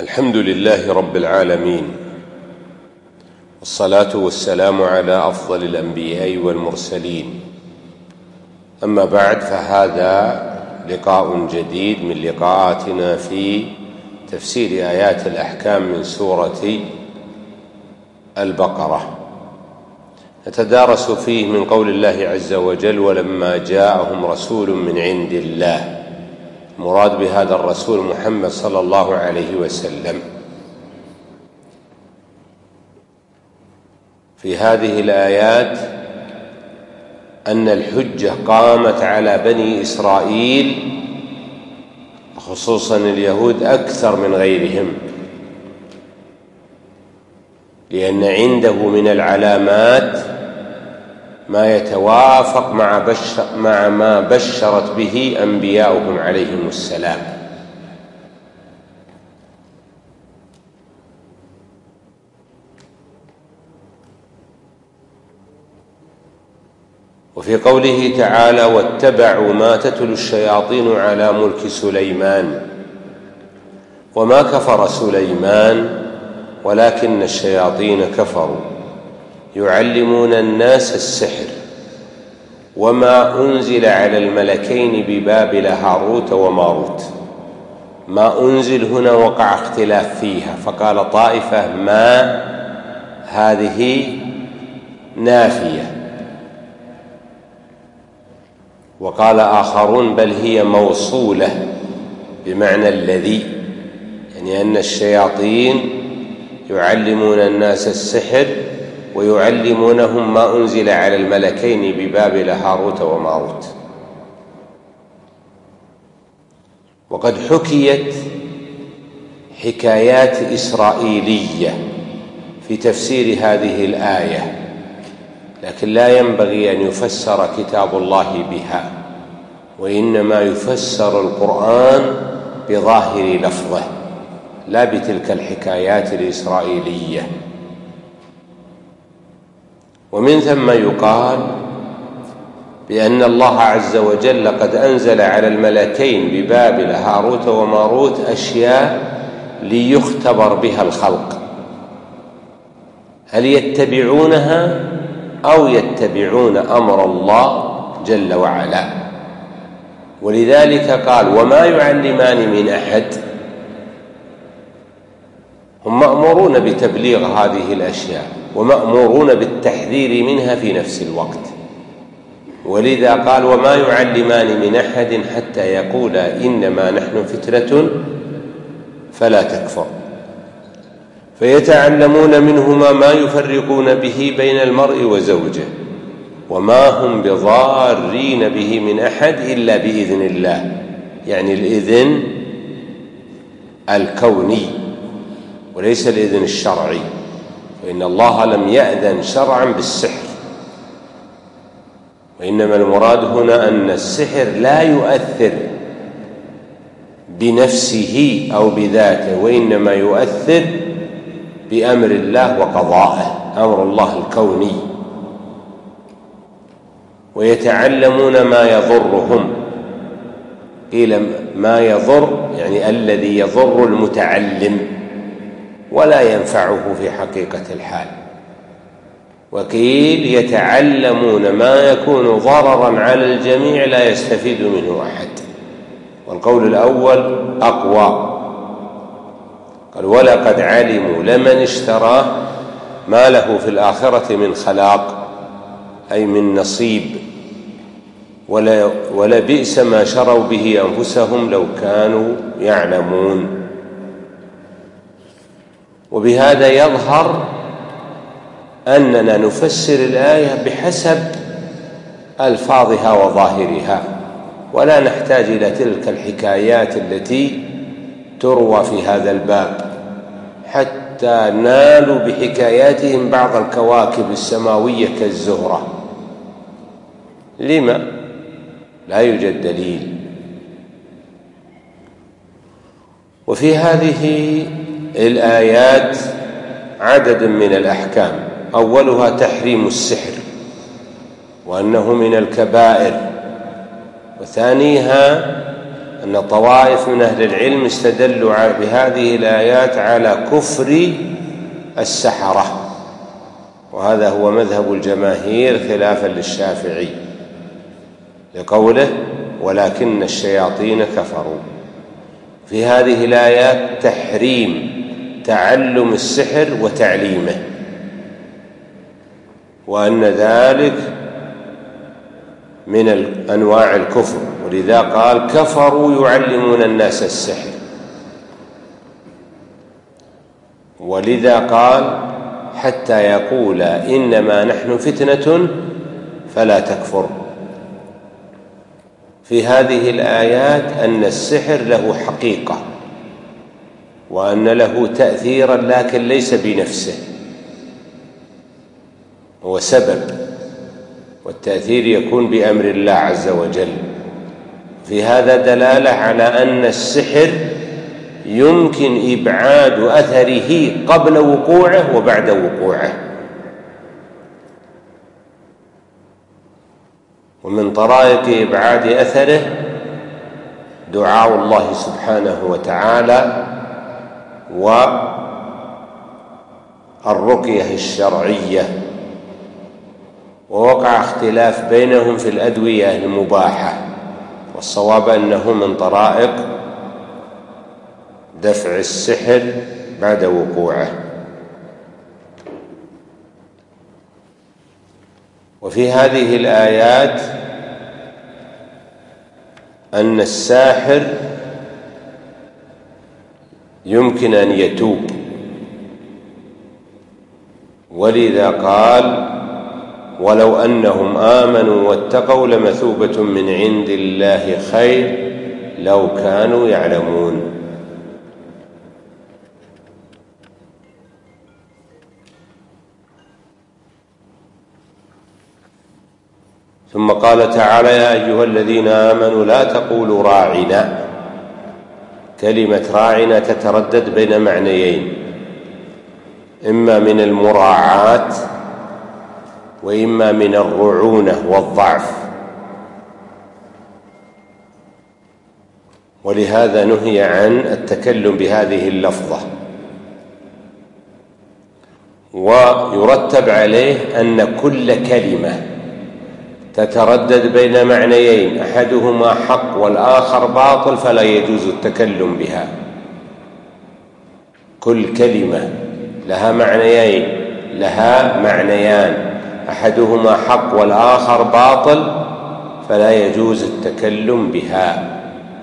الحمد لله رب العالمين، والصلاة والسلام على أفضل الأنبياء والمرسلين. أما بعد، فهذا لقاء جديد من لقاءاتنا في تفسير آيات الأحكام من سورة البقرة. نتدارس فيه من قول الله عز وجل: ولما جاءهم رسول من عند الله. مراد بهذا الرسول محمد صلى الله عليه وسلم. في هذه الآيات أن الحجة قامت على بني إسرائيل، خصوصا اليهود، أكثر من غيرهم، لأن عنده من العلامات ما يتوافق مع ما بشرت به أنبياؤهم عليهم السلام. وفي قوله تعالى: واتبعوا ما تتلو الشياطين على ملك سليمان وما كفر سليمان ولكن الشياطين كفروا يعلمون الناس السحر وما أنزل على الملكين ببابل هاروت وماروت. ما أنزل هنا وقع اختلاف فيها، فقال طائفة ما هذه نافية، وقال آخرون بل هي موصولة بمعنى الذي، يعني أن الشياطين يعلمون الناس السحر ويعلمونهم ما أنزل على الملكين ببابل هاروت وماروت. وقد حكيت حكايات إسرائيلية في تفسير هذه الآية، لكن لا ينبغي أن يفسر كتاب الله بها، وإنما يفسر القرآن بظاهر لفظه لا بتلك الحكايات الإسرائيلية. ومن ثم يقال بأن الله عز وجل قد أنزل على الملكين ببابل هاروت وماروت أشياء ليختبر بها الخلق، هل يتبعونها أو يتبعون أمر الله جل وعلا. ولذلك قال: وما يعلمان من أحد. هم مأمورون بتبليغ هذه الأشياء ومأمورون بالتحذير منها في نفس الوقت، ولذا قال: وما يعلمان من أحد حتى يقولا إنما نحن فتنة فلا تكفر. فيتعلمون منهما ما يفرقون به بين المرء وزوجه وما هم بضارين به من أحد إلا بإذن الله، يعني الإذن الكوني وليس الإذن الشرعي، فإن الله لم يأذن شرعا بالسحر، وإنما المراد هنا أن السحر لا يؤثر بنفسه أو بذاته، وإنما يؤثر بأمر الله وقضائه، أمر الله الكوني. ويتعلمون ما يضرهم، قيل ما يضر يعني الذي يضر المتعلم ولا ينفعه في حقيقة الحال، وقيل يتعلمون ما يكون ضررا على الجميع لا يستفيد منه أحد، والقول الأول أقوى. قال: ولقد علموا لمن اشتراه ما له في الآخرة من خلاق، أي من نصيب، ولبئس ما شروا به أنفسهم لو كانوا يعلمون. وبهذا يظهر أننا نفسر الآية بحسب ألفاظها وظاهرها، ولا نحتاج إلى تلك الحكايات التي تروى في هذا الباب حتى نالوا بحكاياتهم بعض الكواكب السماوية كالزهرة. لما؟ لا يوجد دليل. وفي هذه الآيات عدد من الأحكام، أولها تحريم السحر وأنه من الكبائر، وثانيها أن طوائف من أهل العلم استدلوا بهذه الآيات على كفر السحرة، وهذا هو مذهب الجماهير خلافا للشافعي لقوله ولكن الشياطين كفروا. في هذه الآيات تحريم تعلم السحر وتعليمه، وأن ذلك من أنواع الكفر، ولذا قال كفروا يعلمون الناس السحر، ولذا قال حتى يقول إنما نحن فتنة فلا تكفر. في هذه الآيات أن السحر له حقيقة وأن له تأثيرا، لكن ليس بنفسه، هو سبب، والتأثير يكون بأمر الله عز وجل. في هذا دلالة على أن السحر يمكن إبعاد أثره قبل وقوعه وبعد وقوعه. ومن طرائق إبعاد أثره دعاء الله سبحانه وتعالى والرقية الشرعية، ووقع اختلاف بينهم في الأدوية المباحة، والصواب أنه من طرائق دفع السحر بعد وقوعه. وفي هذه الآيات أن الساحر يمكن أن يتوب، ولذا قال ولو أنهم آمنوا واتقوا لمثوبة من عند الله خير لو كانوا يعلمون. ثم قال تعالى يا أيها الذين آمنوا لا تقولوا راعنا. كلمة راعنا تتردد بين معنيين، إما من المراعاة وإما من الرعونة والضعف، ولهذا نهي عن التكلم بهذه اللفظة. ويرتب عليه أن كل كلمة تتردد بين معنيين أحدهما حق والآخر باطل فلا يجوز التكلم بها. كل كلمة لها معنيان أحدهما حق والآخر باطل فلا يجوز التكلم بها.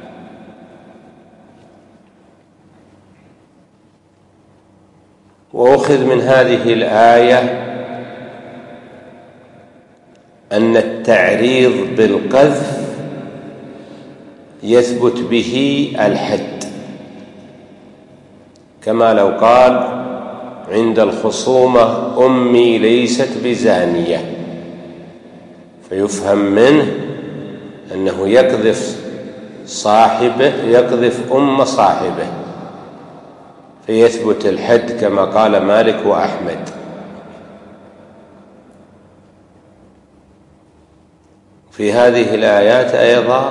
وأخذ من هذه الآية أن التعريض بالقذف يثبت به الحد، كما لو قال عند الخصومة أمي ليست بزانية، فيفهم منه أنه يقذف أم صاحبه، فيثبت الحد كما قال مالك وأحمد. في هذه الآيات أيضا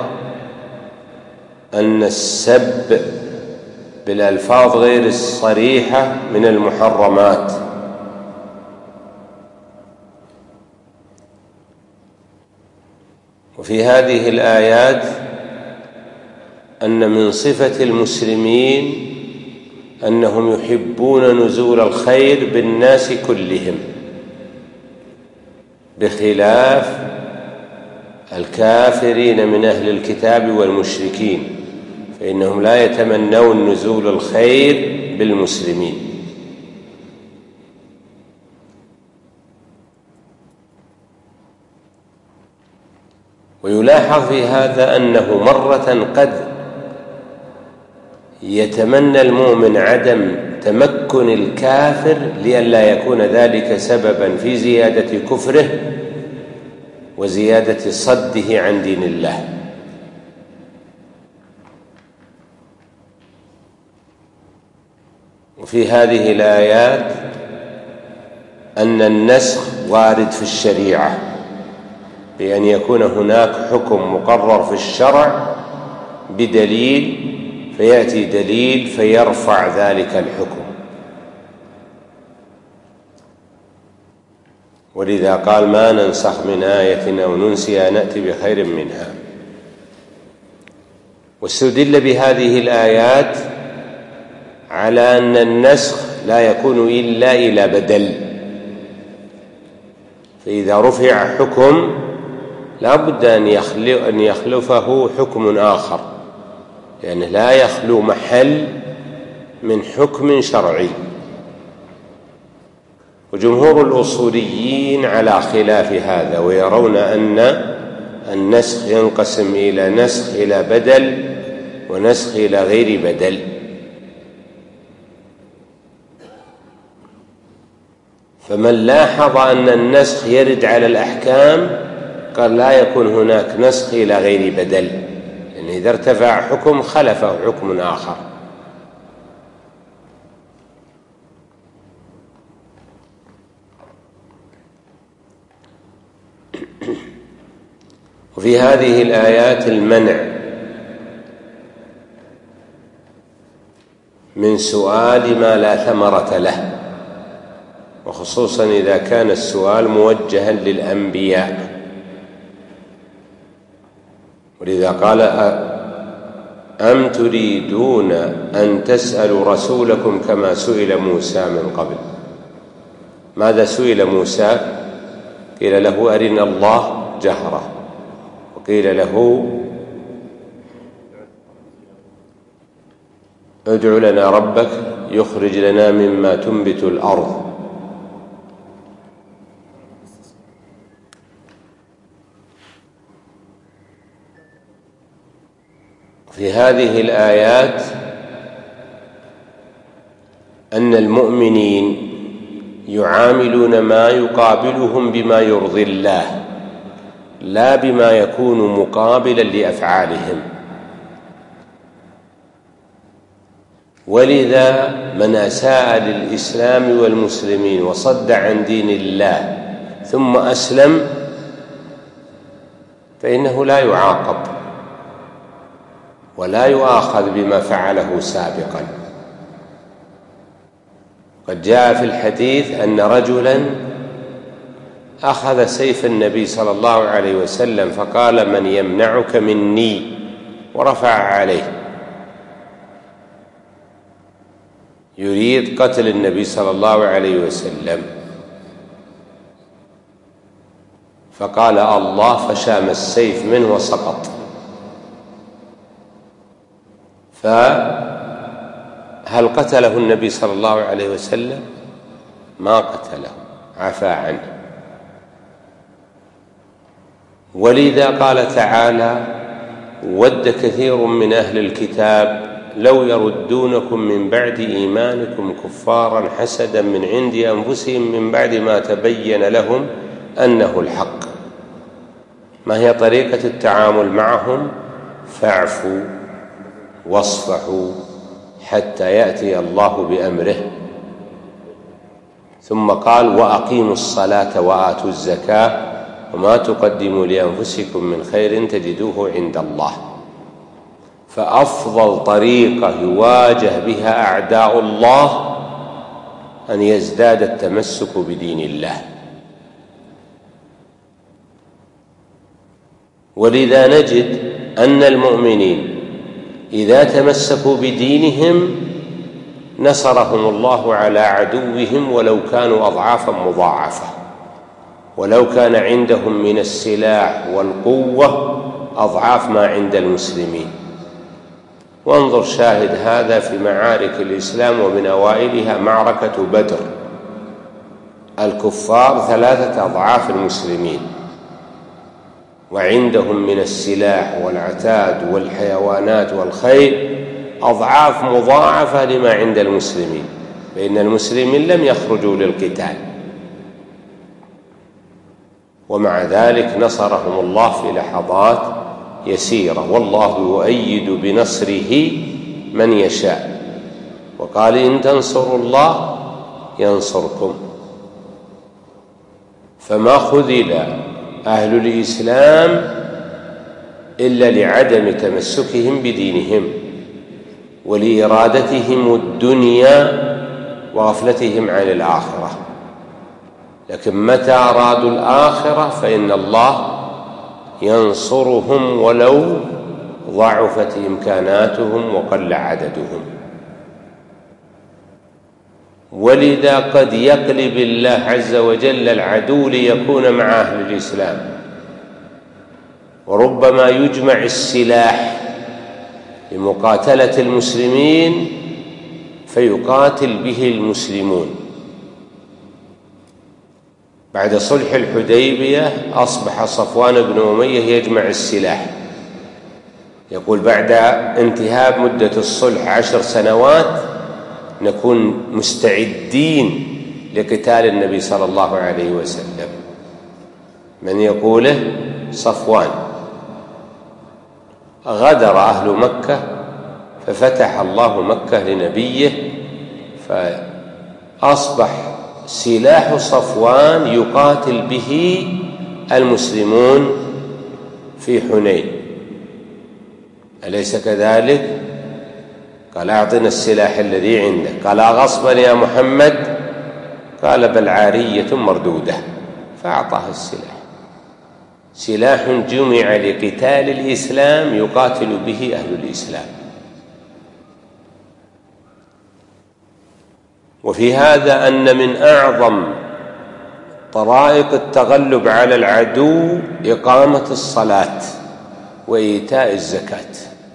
أن السب بالألفاظ غير الصريحة من المحرمات، وفي هذه الآيات أن من صفة المسلمين أنهم يحبون نزول الخير بالناس كلهم، بخلاف الكافرين من أهل الكتاب والمشركين، فإنهم لا يتمنون نزول الخير بالمسلمين. ويلاحظ في هذا أنه مرة قد يتمنى المؤمن عدم تمكن الكافر لئلا يكون ذلك سببا في زيادة كفره وزيادة صده عن دين الله. وفي هذه الآيات أن النسخ وارد في الشريعة، بأن يكون هناك حكم مقرر في الشرع بدليل فيأتي دليل فيرفع ذلك الحكم. ولذا قال ما ننسخ من آية أو ننسها نأتي بخير منها. واستدل بهذه الآيات على أن النسخ لا يكون إلا إلى بدل، فإذا رفع حكم لا بد أن يخلفه حكم آخر، لأنه لا يخلو محل من حكم شرعي. وجمهور الأصوليين على خلاف هذا، ويرون أن النسخ ينقسم إلى نسخ إلى بدل ونسخ إلى غير بدل. فمن لاحظ أن النسخ يرد على الأحكام قال لا يكون هناك نسخ إلى غير بدل، لأن إذا ارتفع حكم خلفه حكم آخر. وفي هذه الآيات المنع من سؤال ما لا ثمرة له، وخصوصا إذا كان السؤال موجها للأنبياء. ولذا قال أم تريدون أن تسألوا رسولكم كما سئل موسى من قبل. ماذا سئل موسى؟ قيل له أرنا الله جهرة، وقيل له ادع لنا ربك يخرج لنا مما تنبت الأرض. في هذه الآيات أن المؤمنين يعاملون ما يقابلهم بما يرضي الله، لا بما يكون مقابلا لأفعالهم. ولذا من أساء للإسلام والمسلمين وصد عن دين الله ثم أسلم فإنه لا يعاقب ولا يؤاخذ بما فعله سابقا. قد جاء في الحديث أن رجلا أخذ سيف النبي صلى الله عليه وسلم فقال من يمنعك مني، ورفع عليه يريد قتل النبي صلى الله عليه وسلم، فقال الله، فشام السيف منه وسقط. فهل قتله النبي صلى الله عليه وسلم؟ ما قتله، عفى عنه. ولذا قال تعالى ود كثير من أهل الكتاب لو يردونكم من بعد إيمانكم كفارا حسدا من عند أنفسهم من بعد ما تبين لهم أنه الحق. ما هي طريقة التعامل معهم؟ فاعفوا واصفحوا حتى يأتي الله بأمره. ثم قال وأقيموا الصلاة وآتوا الزكاة وما تقدموا لأنفسكم من خير تجدوه عند الله. فأفضل طريقة يواجه بها أعداء الله أن يزداد التمسك بدين الله. ولذا نجد أن المؤمنين إذا تمسكوا بدينهم نصرهم الله على عدوهم ولو كانوا أضعافا مضاعفة، ولو كان عندهم من السلاح والقوة أضعاف ما عند المسلمين. وانظر شاهد هذا في معارك الإسلام، ومن أوائلها معركة بدر، الكفار 3 أضعاف المسلمين، وعندهم من السلاح والعتاد والحيوانات والخيل أضعاف مضاعفة لما عند المسلمين، فإن المسلمين لم يخرجوا للقتال، ومع ذلك نصرهم الله في لحظات يسيرة. والله يؤيد بنصره من يشاء، وقال إن تنصروا الله ينصركم. فما خذل أهل الإسلام إلا لعدم تمسكهم بدينهم ولإرادتهم الدنيا وغفلتهم عن الآخرة. لكن متى أرادوا الآخرة فإن الله ينصرهم ولو ضعفت إمكاناتهم وقل عددهم. ولذا قد يقلب الله عز وجل العدو ليكون مع أهل الإسلام، وربما يجمع السلاح لمقاتلة المسلمين فيقاتل به المسلمون. بعد صلح الحديبية أصبح صفوان بن أمية يجمع السلاح، يقول بعد انتهاء مدة الصلح 10 سنوات نكون مستعدين لقتال النبي صلى الله عليه وسلم. من يقوله؟ صفوان. غدر أهل مكة ففتح الله مكة لنبيه، فأصبح سلاح صفوان يقاتل به المسلمون في حنين، أليس كذلك؟ قال أعطنا السلاح الذي عندك، قال غصبا يا محمد، قال بل عارية مردودة، فأعطاه السلاح. سلاح جمع لقتال الإسلام يقاتل به أهل الإسلام. وفي هذا أن من أعظم طرائق التغلب على العدو إقامة الصلاة وإيتاء الزكاة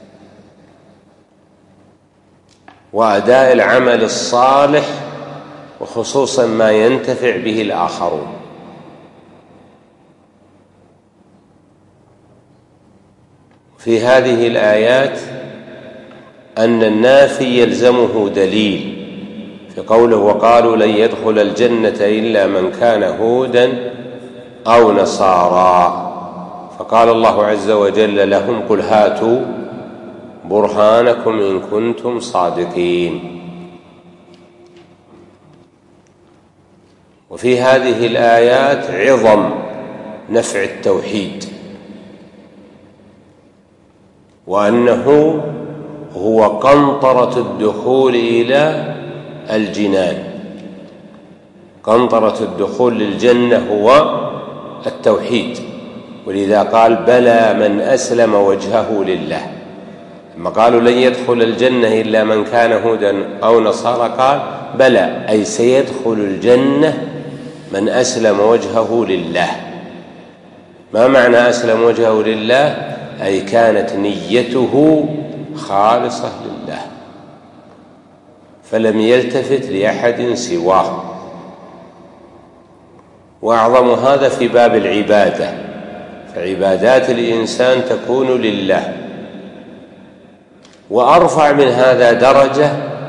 وأداء العمل الصالح، وخصوصا ما ينتفع به الآخرون. في هذه الآيات أن النافي يلزمه دليل، في قوله وقالوا لن يدخل الجنة إلا من كان هودا أو نصارى، فقال الله عز وجل لهم قل هاتوا برهانكم إن كنتم صادقين. وفي هذه الآيات عظم نفع التوحيد، وأنه هو قنطرة الدخول إلى الجنان. قنطرة الدخول للجنة هو التوحيد، ولذا قال بلى من أسلم وجهه لله. لما قالوا لن يدخل الجنة إلا من كان هودا أو نصارى قال بلى، أي سيدخل الجنة من أسلم وجهه لله. ما معنى أسلم وجهه لله؟ أي كانت نيته خالصة لله، فلم يلتفت لأحد سواه. وأعظم هذا في باب العبادة، فعبادات الإنسان تكون لله. وأرفع من هذا درجة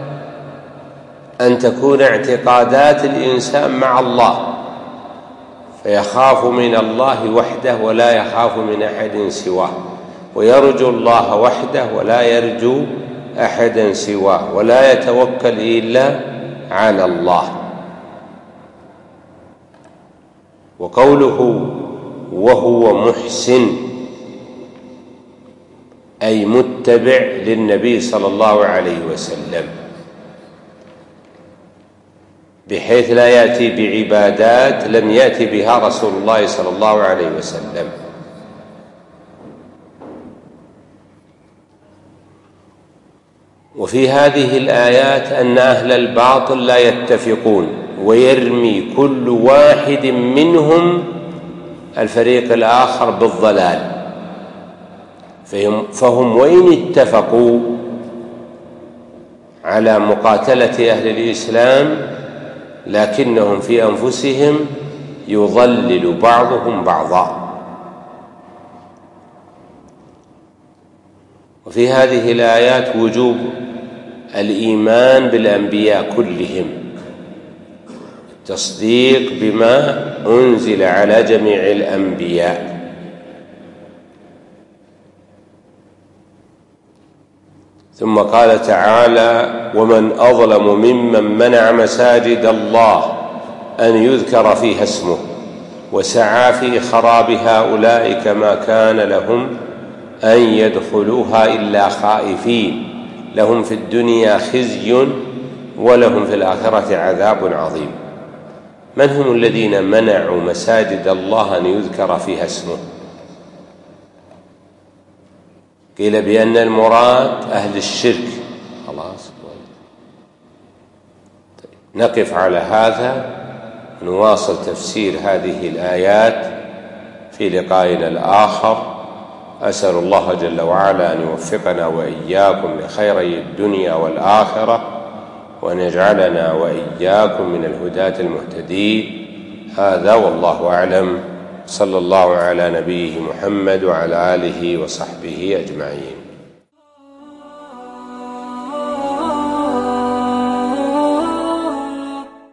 أن تكون اعتقادات الإنسان مع الله، فيخاف من الله وحده ولا يخاف من أحد سواه، ويرجو الله وحده ولا يرجو أحدا سواه، ولا يتوكل إلا على الله. وقوله وهو محسن أي متبع للنبي صلى الله عليه وسلم، بحيث لا يأتي بعبادات لم يأتي بها رسول الله صلى الله عليه وسلم. وفي هذه الآيات أن أهل الباطل لا يتفقون، ويرمي كل واحد منهم الفريق الآخر بالضلال، فهم وإن اتفقوا على مقاتلة أهل الإسلام لكنهم في أنفسهم يضلل بعضهم بعضا. وفي هذه الآيات وجوب الإيمان بالأنبياء كلهم، التصديق بما أنزل على جميع الأنبياء. ثم قال تعالى ومن أظلم ممن منع مساجد الله أن يذكر فيها اسمه وسعى في خرابها أولئك ما كان لهم أن يدخلوها إلا خائفين لهم في الدنيا خزي ولهم في الآخرة عذاب عظيم. من هم الذين منعوا مساجد الله أن يذكر فيها اسمه؟ قيل بأن المراد أهل الشرك. خلاص، نقف على هذا، نواصل تفسير هذه الآيات في لقائنا الآخر. أسأل الله جل وعلا أن يوفقنا وإياكم لخيري الدنيا والآخرة، وأن يجعلنا وإياكم من الهداة المهتدين. هذا والله أعلم، صلى الله على نبيه محمد وعلى آله وصحبه أجمعين.